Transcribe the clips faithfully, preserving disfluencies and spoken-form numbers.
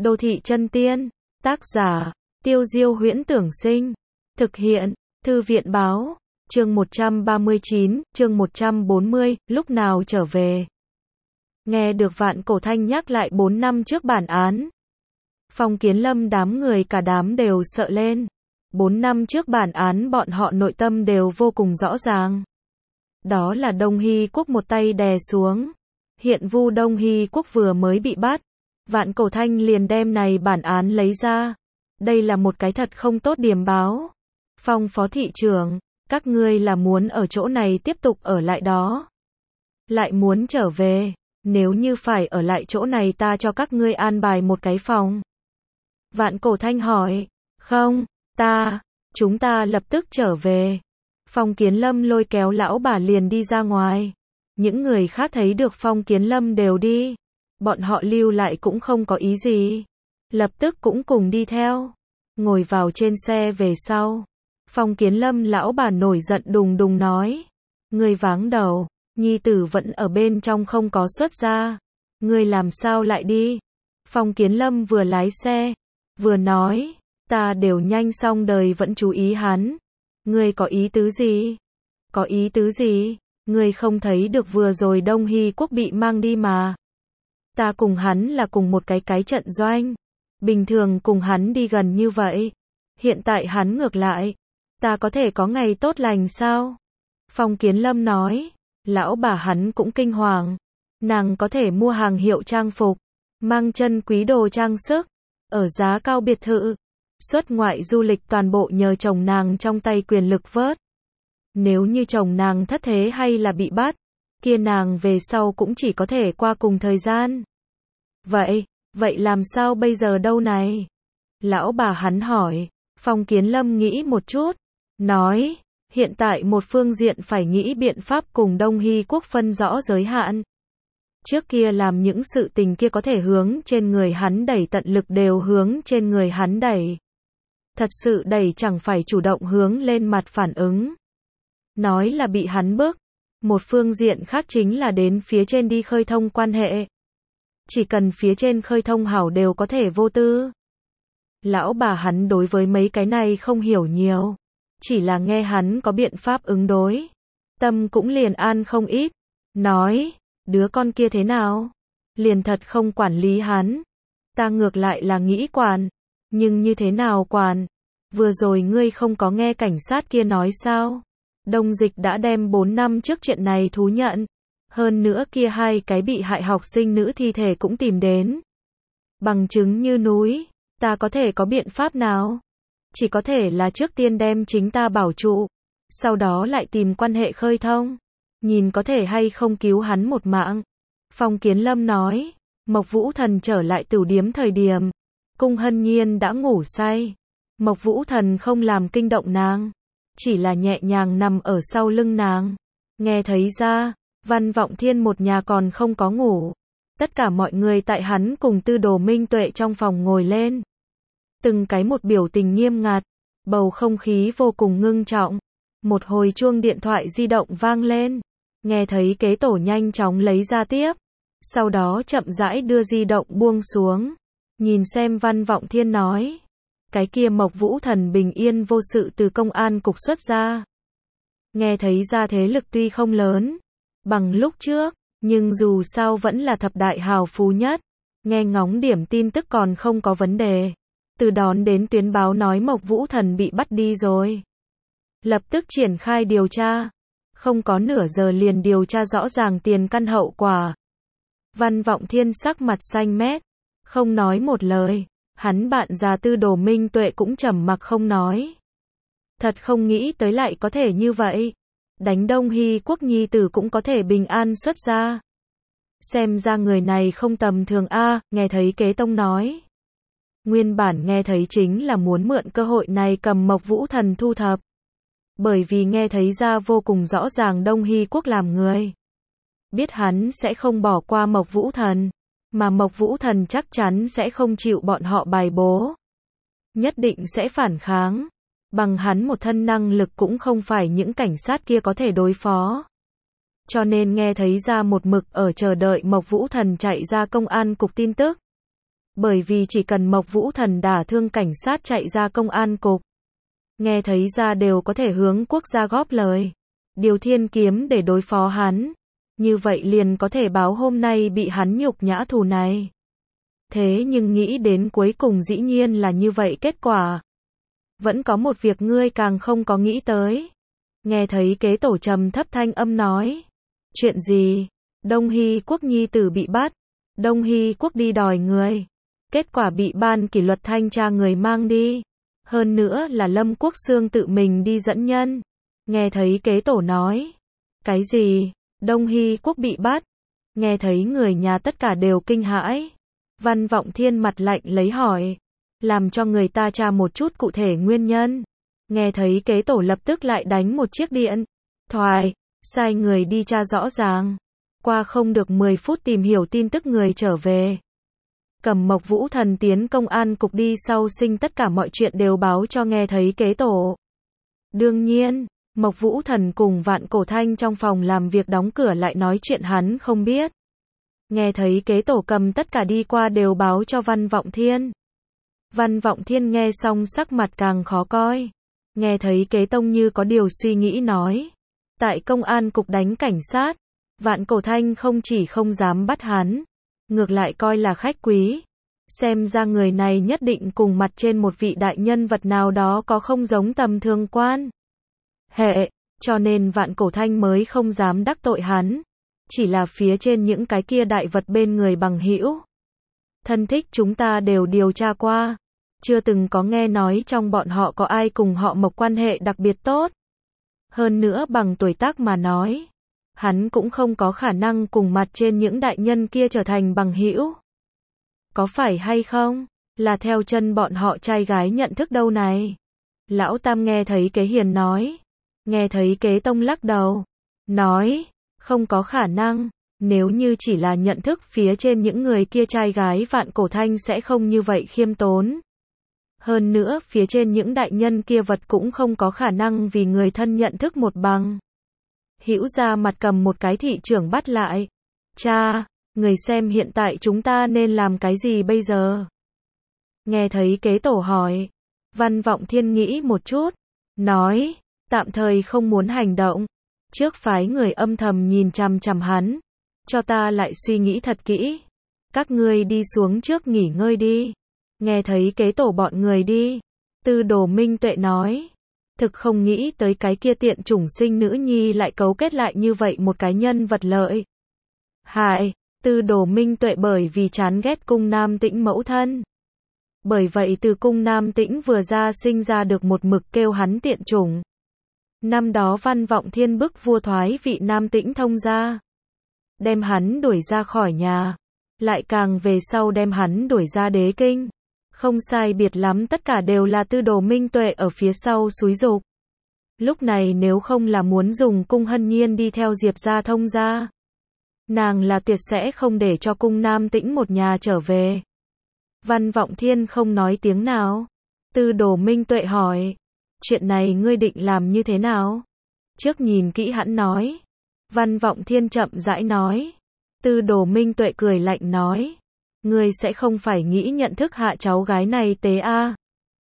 Đô thị chân tiên, tác giả, Tiêu Diêu Huyễn Tưởng Sinh, thực hiện, Thư viện Báo, chương một trăm ba mươi chín, chương một trăm bốn mươi, lúc nào trở về. Nghe được Vạn Cổ Thanh nhắc lại bốn năm trước bản án. Phong Kiến Lâm đám người cả đám đều sợ lên. Bốn năm trước bản án bọn họ nội tâm đều vô cùng rõ ràng. Đó là Đông Hy Quốc một tay đè xuống. Hiện Vu Đông Hy Quốc vừa mới bị bắt. Vạn Cổ Thanh liền đem này bản án lấy ra. Đây là một cái thật không tốt điểm báo. Phong phó thị trưởng, các ngươi là muốn ở chỗ này tiếp tục ở lại đó. Lại muốn trở về, nếu như phải ở lại chỗ này ta cho các ngươi an bài một cái phòng. Vạn Cổ Thanh hỏi, không, ta, chúng ta lập tức trở về. Phong Kiến Lâm lôi kéo lão bà liền đi ra ngoài. Những người khác thấy được Phong Kiến Lâm đều đi. Bọn họ lưu lại cũng không có ý gì. Lập tức cũng cùng đi theo. Ngồi vào trên xe về sau. Phong Kiến Lâm lão bà nổi giận đùng đùng nói. Ngươi váng đầu, nhi tử vẫn ở bên trong không có xuất ra. Ngươi làm sao lại đi? Phong Kiến Lâm vừa lái xe, vừa nói, ta đều nhanh xong đời vẫn chú ý hắn. Ngươi có ý tứ gì? Có ý tứ gì? Ngươi không thấy được vừa rồi Đông Hy Quốc bị mang đi mà. Ta cùng hắn là cùng một cái cái trận doanh. Bình thường cùng hắn đi gần như vậy. Hiện tại hắn ngược lại. Ta có thể có ngày tốt lành sao? Phong Kiến Lâm nói. Lão bà hắn cũng kinh hoàng. Nàng có thể mua hàng hiệu trang phục. Mang chân quý đồ trang sức. Ở giá cao biệt thự. Xuất ngoại du lịch toàn bộ nhờ chồng nàng trong tay quyền lực vớt. Nếu như chồng nàng thất thế hay là bị bắt. Kia nàng về sau cũng chỉ có thể qua cùng thời gian. Vậy, vậy làm sao bây giờ đâu này? Lão bà hắn hỏi. Phong Kiến Lâm nghĩ một chút. Nói, hiện tại một phương diện phải nghĩ biện pháp cùng Đông Hy Quốc phân rõ giới hạn. Trước kia làm những sự tình kia có thể hướng trên người hắn đẩy tận lực đều hướng trên người hắn đẩy. Thật sự đẩy chẳng phải chủ động hướng lên mặt phản ứng. Nói là bị hắn bức. Một phương diện khác chính là đến phía trên đi khơi thông quan hệ. Chỉ cần phía trên khơi thông hảo đều có thể vô tư. Lão bà hắn đối với mấy cái này không hiểu nhiều. Chỉ là nghe hắn có biện pháp ứng đối. Tâm cũng liền an không ít. Nói, đứa con kia thế nào? Liền thật không quản lý hắn. Ta ngược lại là nghĩ quản. Nhưng như thế nào quản? Vừa rồi ngươi không có nghe cảnh sát kia nói sao? Đông Dịch đã đem bốn năm trước chuyện này thú nhận. Hơn nữa kia hai cái bị hại học sinh nữ thi thể cũng tìm đến. Bằng chứng như núi. Ta có thể có biện pháp nào? Chỉ có thể là trước tiên đem chính ta bảo trụ. Sau đó lại tìm quan hệ khơi thông. Nhìn có thể hay không cứu hắn một mạng. Phong Kiến Lâm nói. Mộc Vũ Thần trở lại tửu điếm thời điểm. Cung Hân Nhiên đã ngủ say. Mộc Vũ Thần không làm kinh động nàng. Chỉ là nhẹ nhàng nằm ở sau lưng nàng. Nghe thấy ra, Văn Vọng Thiên một nhà còn không có ngủ. Tất cả mọi người tại hắn cùng Tư Đồ Minh Tuệ trong phòng ngồi lên. Từng cái một biểu tình nghiêm ngặt. Bầu không khí vô cùng ngưng trọng. Một hồi chuông điện thoại di động vang lên. Nghe thấy kế tổ nhanh chóng lấy ra tiếp. Sau đó chậm rãi đưa di động buông xuống. Nhìn xem Văn Vọng Thiên nói. Cái kia Mộc Vũ Thần bình yên vô sự từ công an cục xuất ra. Nghe thấy ra thế lực tuy không lớn. Bằng lúc trước. Nhưng dù sao vẫn là thập đại hào phú nhất. Nghe ngóng điểm tin tức còn không có vấn đề. Từ đón đến tuyến báo nói Mộc Vũ Thần bị bắt đi rồi. Lập tức triển khai điều tra. Không có nửa giờ liền điều tra rõ ràng tiền căn hậu quả. Văn Vọng Thiên sắc mặt xanh mét. Không nói một lời. Hắn bạn già Tư Đồ Minh Tuệ cũng trầm mặc không nói. Thật không nghĩ tới lại có thể như vậy. Đánh Đông Hy Quốc nhi tử cũng có thể bình an xuất ra. Xem ra người này không tầm thường a, nghe thấy Kế Tông nói. Nguyên bản nghe thấy chính là muốn mượn cơ hội này cầm Mộc Vũ Thần thu thập. Bởi vì nghe thấy ra vô cùng rõ ràng Đông Hy Quốc làm người. Biết hắn sẽ không bỏ qua Mộc Vũ Thần. Mà Mộc Vũ Thần chắc chắn sẽ không chịu bọn họ bài bố. Nhất định sẽ phản kháng. Bằng hắn một thân năng lực cũng không phải những cảnh sát kia có thể đối phó. Cho nên nghe thấy ra một mực ở chờ đợi Mộc Vũ Thần chạy ra công an cục tin tức. Bởi vì chỉ cần Mộc Vũ Thần đả thương cảnh sát chạy ra công an cục, nghe thấy ra đều có thể hướng quốc gia góp lời, điều thiên kiếm để đối phó hắn. Như vậy liền có thể báo hôm nay bị hắn nhục nhã thù này. Thế nhưng nghĩ đến cuối cùng dĩ nhiên là như vậy kết quả. Vẫn có một việc ngươi càng không có nghĩ tới. Nghe thấy kế tổ trầm thấp thanh âm nói. Chuyện gì? Đông Hy Quốc nhi tử bị bắt. Đông Hy Quốc đi đòi người. Kết quả bị ban kỷ luật thanh tra người mang đi. Hơn nữa là Lâm Quốc Xương tự mình đi dẫn nhân. Nghe thấy kế tổ nói. Cái gì? Đông Hy Quốc bị bắt. Nghe thấy người nhà tất cả đều kinh hãi. Văn Vọng Thiên mặt lạnh lấy hỏi. Làm cho người ta tra một chút cụ thể nguyên nhân. Nghe thấy kế tổ lập tức lại đánh một chiếc điện thoại, sai người đi tra rõ ràng. Qua không được mười phút tìm hiểu tin tức người trở về. Cầm Mộc Vũ Thần tiến công an cục đi sau sinh tất cả mọi chuyện đều báo cho nghe thấy kế tổ. Đương nhiên, Mộc Vũ Thần cùng Vạn Cổ Thanh trong phòng làm việc đóng cửa lại nói chuyện hắn không biết. Nghe thấy kế tổ cầm tất cả đi qua đều báo cho Văn Vọng Thiên. Văn Vọng Thiên nghe xong sắc mặt càng khó coi. Nghe thấy kế tông như có điều suy nghĩ nói. Tại công an cục đánh cảnh sát, Vạn Cổ Thanh không chỉ không dám bắt hắn, ngược lại coi là khách quý. Xem ra người này nhất định cùng mặt trên một vị đại nhân vật nào đó có không giống tầm thường quan hệ, cho nên Vạn Cổ Thanh mới không dám đắc tội hắn. Chỉ là phía trên những cái kia đại vật bên người bằng hữu thân thích chúng ta đều điều tra qua, chưa từng có nghe nói trong bọn họ có ai cùng họ Mộc quan hệ đặc biệt tốt. Hơn nữa bằng tuổi tác mà nói, hắn cũng không có khả năng cùng mặt trên những đại nhân kia trở thành bằng hữu. Có phải hay không? Là theo chân bọn họ trai gái nhận thức đâu này? Lão Tam nghe thấy Kế Hiền nói. Nghe thấy Kế Tông lắc đầu. Nói, không có khả năng. Nếu như chỉ là nhận thức phía trên những người kia trai gái Vạn Cổ Thanh sẽ không như vậy khiêm tốn. Hơn nữa phía trên những đại nhân kia vật cũng không có khả năng vì người thân nhận thức một bằng. Hữu ra mặt cầm một cái thị trưởng bắt lại. Cha, người xem hiện tại chúng ta nên làm cái gì bây giờ? Nghe thấy Kế Tổ hỏi. Văn Vọng Thiên nghĩ một chút. Nói, tạm thời không muốn hành động. Trước phái người âm thầm nhìn chằm chằm hắn. Cho ta lại suy nghĩ thật kỹ. Các ngươi đi xuống trước nghỉ ngơi đi. Nghe thấy Kế Tổ bọn người đi. Tư Đồ Minh Tuệ nói. Thực không nghĩ tới cái kia tiện chủng sinh nữ nhi lại cấu kết lại như vậy một cái nhân vật lợi hại. Tư Đồ Minh Tuệ bởi vì chán ghét Cung Nam Tĩnh mẫu thân. Bởi vậy từ Cung Nam Tĩnh vừa ra sinh ra được một mực kêu hắn tiện chủng. Năm đó Văn Vọng Thiên bức vua thoái vị Nam Tĩnh thông ra. Đem hắn đuổi ra khỏi nhà. Lại càng về sau đem hắn đuổi ra đế kinh. Không sai biệt lắm tất cả đều là Tư Đồ Minh Tuệ ở phía sau xúi giục. Lúc này nếu không là muốn dùng Cung Hân Nhiên đi theo Diệp gia thông ra. Nàng là tuyệt sẽ không để cho Cung Nam Tĩnh một nhà trở về. Văn Vọng Thiên không nói tiếng nào. Tư Đồ Minh Tuệ hỏi. Chuyện này ngươi định làm như thế nào? Trước nhìn kỹ hắn nói. Văn Vọng Thiên chậm rãi nói. Tư Đồ Minh Tuệ cười lạnh nói. Ngươi sẽ không phải nghĩ nhận thức hạ cháu gái này tế a? À?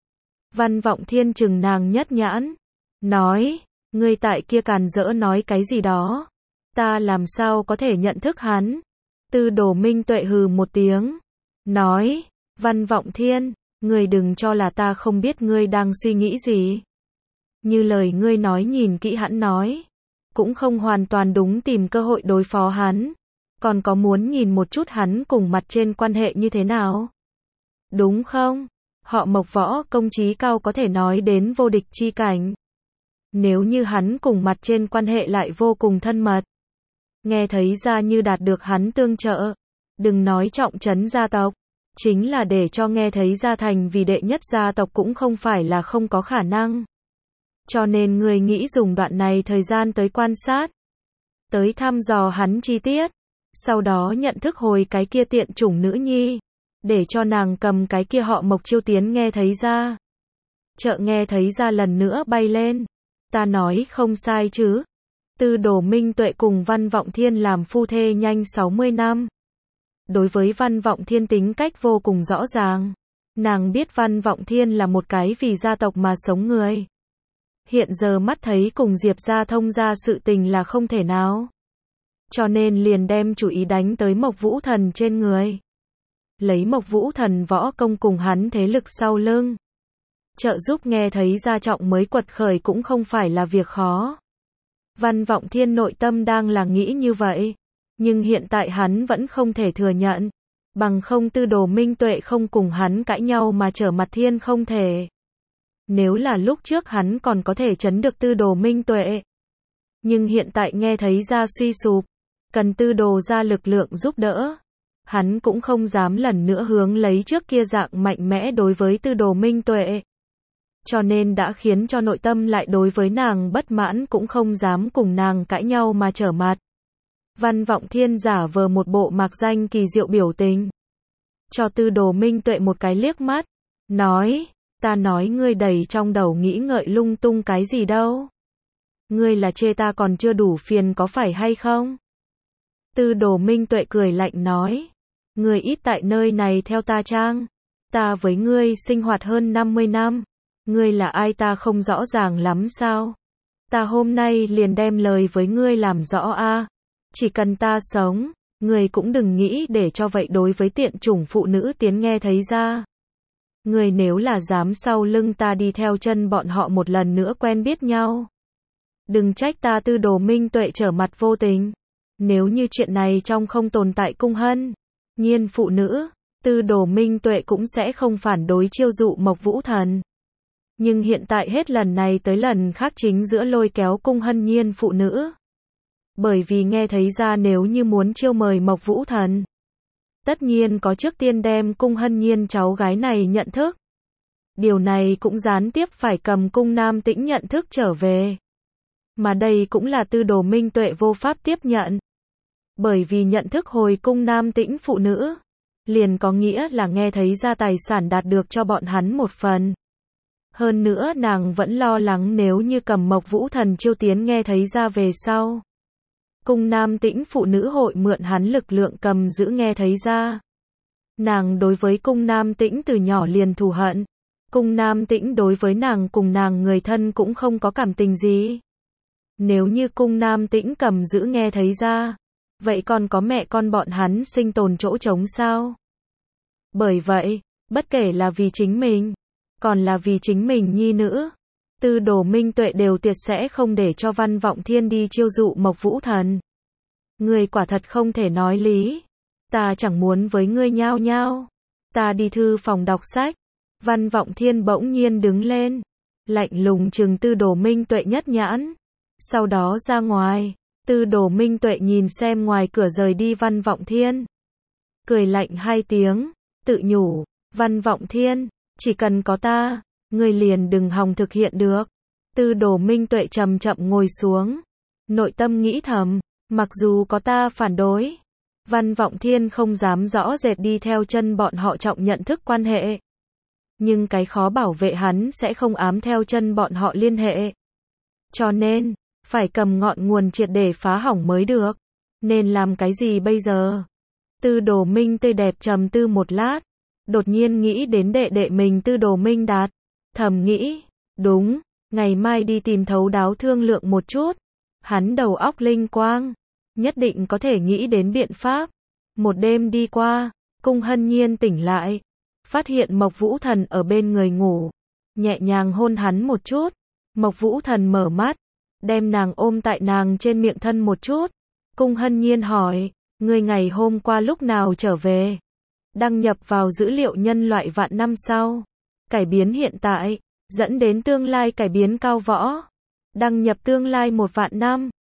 Văn Vọng Thiên chừng nàng nhất nhãn. Nói. Ngươi tại kia càn rỡ nói cái gì đó. Ta làm sao có thể nhận thức hắn? Tư Đồ Minh Tuệ hừ một tiếng. Nói. Văn Vọng Thiên. Ngươi đừng cho là ta không biết ngươi đang suy nghĩ gì. Như lời ngươi nói nhìn kỹ hắn nói. Cũng không hoàn toàn đúng tìm cơ hội đối phó hắn. Còn có muốn nhìn một chút hắn cùng mặt trên quan hệ như thế nào? Đúng không? Họ Mộc võ công trí cao có thể nói đến vô địch chi cảnh. Nếu như hắn cùng mặt trên quan hệ lại vô cùng thân mật. Nghe thấy ra như đạt được hắn tương trợ. Đừng nói trọng trấn gia tộc. Chính là để cho nghe thấy gia thành vì đệ nhất gia tộc cũng không phải là không có khả năng. Cho nên người nghĩ dùng đoạn này thời gian tới quan sát. Tới thăm dò hắn chi tiết. Sau đó nhận thức hồi cái kia tiện chủng nữ nhi. Để cho nàng cầm cái kia họ Mộc chiêu tiến nghe thấy ra. Chợ nghe thấy ra lần nữa bay lên. Ta nói không sai chứ. Tư Đồ Minh Tuệ cùng Văn Vọng Thiên làm phu thê nhanh sáu mươi năm. đối với Văn Vọng Thiên tính cách vô cùng rõ ràng. Nàng biết Văn Vọng Thiên là một cái vì gia tộc mà sống người. Hiện giờ mắt thấy cùng Diệp gia thông ra sự tình là không thể nào. Cho nên liền đem chủ ý đánh tới Mộc Vũ Thần trên người. Lấy Mộc Vũ Thần võ công cùng hắn thế lực sau lưng. Trợ giúp nghe thấy gia trọng mới quật khởi cũng không phải là việc khó. Văn Vọng Thiên nội tâm đang là nghĩ như vậy. Nhưng hiện tại hắn vẫn không thể thừa nhận. Bằng không Tư Đồ Minh Tuệ không cùng hắn cãi nhau mà trở mặt thiên không thể. Nếu là lúc trước hắn còn có thể chấn được Tư Đồ Minh Tuệ. Nhưng hiện tại nghe thấy ra suy sụp. Cần Tư Đồ ra lực lượng giúp đỡ. Hắn cũng không dám lần nữa hướng lấy trước kia dạng mạnh mẽ đối với Tư Đồ Minh Tuệ. Cho nên đã khiến cho nội tâm lại đối với nàng bất mãn cũng không dám cùng nàng cãi nhau mà trở mặt. Văn Vọng Thiên giả vờ một bộ mạc danh kỳ diệu biểu tình. Cho Tư Đồ Minh Tuệ một cái liếc mắt. Nói, ta nói ngươi đầy trong đầu nghĩ ngợi lung tung cái gì đâu. Ngươi là chê ta còn chưa đủ phiền có phải hay không? Tư Đồ Minh Tuệ cười lạnh nói. Ngươi ít tại nơi này theo ta chăng? Ta với ngươi sinh hoạt hơn năm mươi năm. Ngươi là ai ta không rõ ràng lắm sao? Ta hôm nay liền đem lời với ngươi làm rõ a. Chỉ cần ta sống, ngươi cũng đừng nghĩ để cho vậy đối với tiện chủng phụ nữ tiến nghe thấy ra. Ngươi nếu là dám sau lưng ta đi theo chân bọn họ một lần nữa quen biết nhau. Đừng trách ta Tư Đồ Minh Tuệ trở mặt vô tình. Nếu như chuyện này trong không tồn tại cung hân, nhiên phụ nữ, Tư Đồ Minh Tuệ cũng sẽ không phản đối chiêu dụ Mộc Vũ Thần. Nhưng hiện tại hết lần này tới lần khác chính giữa lôi kéo cung hân nhiên phụ nữ. Bởi vì nghe thấy ra nếu như muốn chiêu mời Mộc Vũ Thần, tất nhiên có trước tiên đem cung hân nhiên cháu gái này nhận thức. Điều này cũng gián tiếp phải cầm cung Nam Tĩnh nhận thức trở về. Mà đây cũng là Tư Đồ Minh Tuệ vô pháp tiếp nhận. Bởi vì nhận thức hồi cung Nam Tĩnh phụ nữ, liền có nghĩa là nghe thấy ra tài sản đạt được cho bọn hắn một phần. Hơn nữa nàng vẫn lo lắng nếu như cầm Mộc Vũ Thần chiêu tiến nghe thấy ra về sau. Cung Nam Tĩnh phụ nữ hội mượn hắn lực lượng cầm giữ nghe thấy ra. Nàng đối với cung Nam Tĩnh từ nhỏ liền thù hận. Cung Nam Tĩnh đối với nàng cùng nàng người thân cũng không có cảm tình gì. Nếu như cung Nam Tĩnh cầm giữ nghe thấy ra, vậy còn có mẹ con bọn hắn sinh tồn chỗ trống sao? Bởi vậy, bất kể là vì chính mình, còn là vì chính mình nhi nữ, Tư Đồ Minh Tuệ đều tuyệt sẽ không để cho Văn Vọng Thiên đi chiêu dụ Mộc Vũ Thần. Ngươi quả thật không thể nói lý. Ta chẳng muốn với ngươi nhao nhao. Ta đi thư phòng đọc sách. Văn Vọng Thiên bỗng nhiên đứng lên. Lạnh lùng trừng Tư Đồ Minh Tuệ nhất nhãn. Sau đó ra ngoài. Tư Đồ Minh Tuệ nhìn xem ngoài cửa rời đi Văn Vọng Thiên. Cười lạnh hai tiếng. Tự nhủ. Văn Vọng Thiên. Chỉ cần có ta. Ngươi liền đừng hòng thực hiện được. Tư Đồ Minh Tuệ chậm chậm ngồi xuống. Nội tâm nghĩ thầm. Mặc dù có ta phản đối. Văn Vọng Thiên không dám rõ rệt đi theo chân bọn họ trọng nhận thức quan hệ. Nhưng cái khó bảo vệ hắn sẽ không ám theo chân bọn họ liên hệ. Cho nên, phải cầm ngọn nguồn triệt để phá hỏng mới được. Nên làm cái gì bây giờ? Tư Đồ Minh tươi đẹp trầm tư một lát. Đột nhiên nghĩ đến đệ đệ mình Tư Đồ Minh Đạt. Thầm nghĩ, đúng, ngày mai đi tìm thấu đáo thương lượng một chút. Hắn đầu óc linh quang, nhất định có thể nghĩ đến biện pháp. Một đêm đi qua, cung hân nhiên tỉnh lại. Phát hiện Mộc Vũ Thần ở bên người ngủ. Nhẹ nhàng hôn hắn một chút. Mộc Vũ Thần mở mắt. Đem nàng ôm tại nàng trên miệng thân một chút. Cung hân nhiên hỏi. Ngươi ngày hôm qua lúc nào trở về? Đăng nhập vào dữ liệu nhân loại vạn năm sau. Cải biến hiện tại. Dẫn đến tương lai cải biến cao võ. Đăng nhập tương lai một vạn năm.